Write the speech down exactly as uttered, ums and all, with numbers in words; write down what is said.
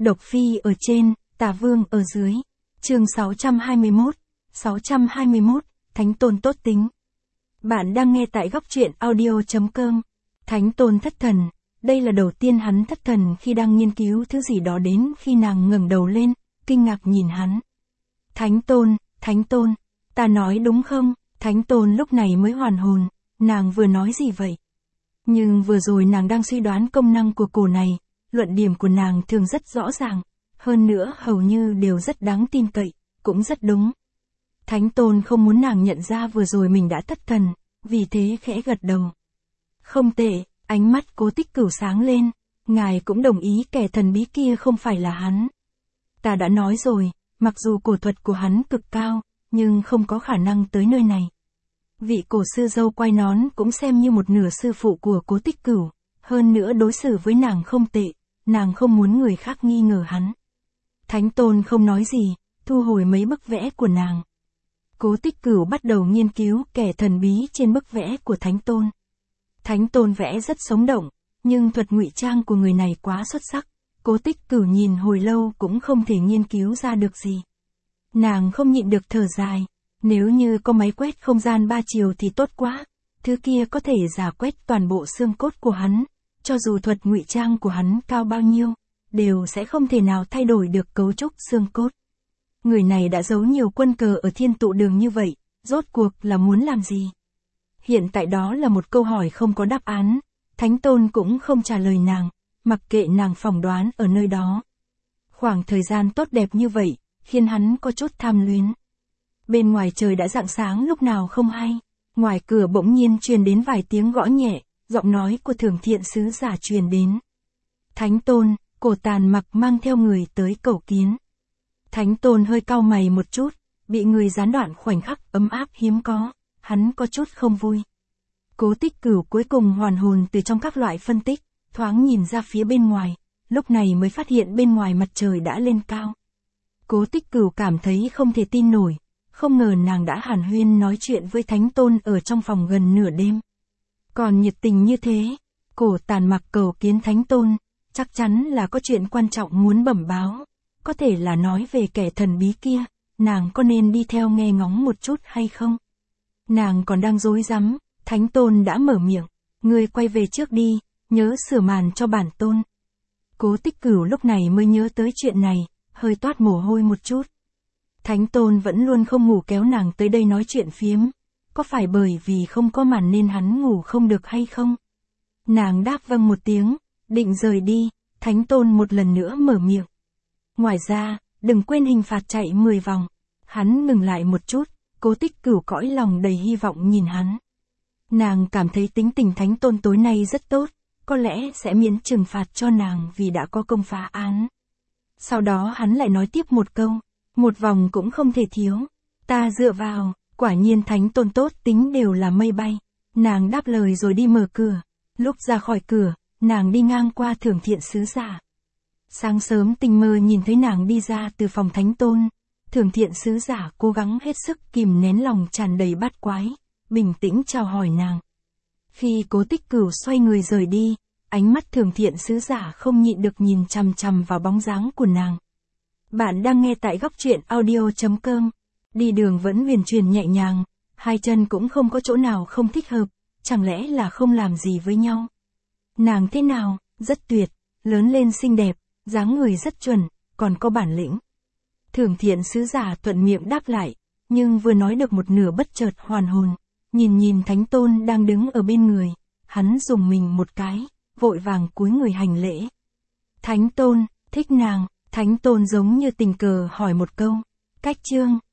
Độc Phi ở trên, Tà Vương ở dưới. Chương sáu trăm hai mươi mốt. sáu trăm hai mươi mốt, Thánh Tôn tốt tính. Bạn đang nghe tại góc truyện audio chấm com. Thánh Tôn thất thần. Đây là đầu tiên hắn thất thần khi đang nghiên cứu thứ gì đó đến khi nàng ngẩng đầu lên, kinh ngạc nhìn hắn. Thánh Tôn, Thánh Tôn, ta nói đúng không? Thánh Tôn lúc này mới hoàn hồn, nàng vừa nói gì vậy? Nhưng vừa rồi nàng đang suy đoán công năng của cổ này, luận điểm của nàng thường rất rõ ràng, hơn nữa hầu như đều rất đáng tin cậy, cũng rất đúng. Thánh Tôn không muốn nàng nhận ra vừa rồi mình đã thất thần, vì thế khẽ gật đầu. Không tệ, ánh mắt Cố Tích Cửu sáng lên, ngài cũng đồng ý kẻ thần bí kia không phải là hắn. Ta đã nói rồi, mặc dù cổ thuật của hắn cực cao, nhưng không có khả năng tới nơi này. Vị cổ sư dâu quay nón cũng xem như một nửa sư phụ của Cố Tích Cửu, hơn nữa đối xử với nàng không tệ, nàng không muốn người khác nghi ngờ hắn. Thánh Tôn không nói gì, thu hồi mấy bức vẽ của nàng. Cố Tích Cửu bắt đầu nghiên cứu kẻ thần bí trên bức vẽ của Thánh Tôn. Thánh Tôn vẽ rất sống động, nhưng thuật ngụy trang của người này quá xuất sắc. Cố Tích Cửu nhìn hồi lâu cũng không thể nghiên cứu ra được gì. Nàng không nhịn được thở dài, nếu như có máy quét không gian ba chiều thì tốt quá, thứ kia có thể giả quét toàn bộ xương cốt của hắn, cho dù thuật ngụy trang của hắn cao bao nhiêu, đều sẽ không thể nào thay đổi được cấu trúc xương cốt. Người này đã giấu nhiều quân cờ ở Thiên Tụ Đường như vậy, rốt cuộc là muốn làm gì? Hiện tại đó là một câu hỏi không có đáp án, Thánh Tôn cũng không trả lời nàng, mặc kệ nàng phỏng đoán ở nơi đó. Khoảng thời gian tốt đẹp như vậy, khiến hắn có chút tham luyến. Bên ngoài trời đã rạng sáng lúc nào không hay, ngoài cửa bỗng nhiên truyền đến vài tiếng gõ nhẹ, giọng nói của Thường Thiện sứ giả truyền đến. Thánh Tôn, Cổ Tàn Mặc mang theo người tới cầu kiến. Thánh Tôn hơi cau mày một chút, bị người gián đoạn khoảnh khắc ấm áp hiếm có, hắn có chút không vui. Cố Tích Cửu cuối cùng hoàn hồn từ trong các loại phân tích, thoáng nhìn ra phía bên ngoài, lúc này mới phát hiện bên ngoài mặt trời đã lên cao. Cố Tích Cửu cảm thấy không thể tin nổi, không ngờ nàng đã hàn huyên nói chuyện với Thánh Tôn ở trong phòng gần nửa đêm. Còn nhiệt tình như thế, Cổ Tàn Mặc cầu kiến Thánh Tôn, chắc chắn là có chuyện quan trọng muốn bẩm báo, có thể là nói về kẻ thần bí kia, nàng có nên đi theo nghe ngóng một chút hay không? Nàng còn đang rối rắm, Thánh Tôn đã mở miệng, ngươi quay về trước đi, nhớ sửa màn cho bản tôn. Cố Tích Cửu lúc này mới nhớ tới chuyện này, hơi toát mồ hôi một chút. Thánh Tôn vẫn luôn không ngủ kéo nàng tới đây nói chuyện phiếm, có phải bởi vì không có màn nên hắn ngủ không được hay không? Nàng đáp vâng một tiếng, định rời đi, Thánh Tôn một lần nữa mở miệng. Ngoài ra, đừng quên hình phạt chạy mười vòng. Hắn ngừng lại một chút, Cố Tích Cửu cõi lòng đầy hy vọng nhìn hắn. Nàng cảm thấy tính tình Thánh Tôn tối nay rất tốt, có lẽ sẽ miễn trừng phạt cho nàng vì đã có công phá án. Sau đó hắn lại nói tiếp một câu, một vòng cũng không thể thiếu. Ta dựa vào, quả nhiên Thánh Tôn tốt tính đều là mây bay. Nàng đáp lời rồi đi mở cửa. Lúc ra khỏi cửa, nàng đi ngang qua Thường Thiện sứ giả. Sáng sớm tình mơ nhìn thấy nàng đi ra từ phòng Thánh Tôn, Thường Thiện sứ giả cố gắng hết sức kìm nén lòng tràn đầy bát quái, bình tĩnh chào hỏi nàng. Khi Cố Tích Cửu xoay người rời đi, ánh mắt Thường Thiện sứ giả không nhịn được nhìn chằm chằm vào bóng dáng của nàng. Bạn đang nghe tại góc truyện audio chấm com. Đi đường vẫn huyền chuyển nhẹ nhàng, hai chân cũng không có chỗ nào không thích hợp, chẳng lẽ là không làm gì với nhau. Nàng thế nào, rất tuyệt, lớn lên xinh đẹp, dáng người rất chuẩn, còn có bản lĩnh. Thường Thiện sứ giả thuận miệng đáp lại, nhưng vừa nói được một nửa bất chợt hoàn hồn, nhìn nhìn Thánh Tôn đang đứng ở bên người, hắn dùng mình một cái, vội vàng cúi người hành lễ. Thánh Tôn, thích nàng, Thánh Tôn giống như tình cờ hỏi một câu, cách chương.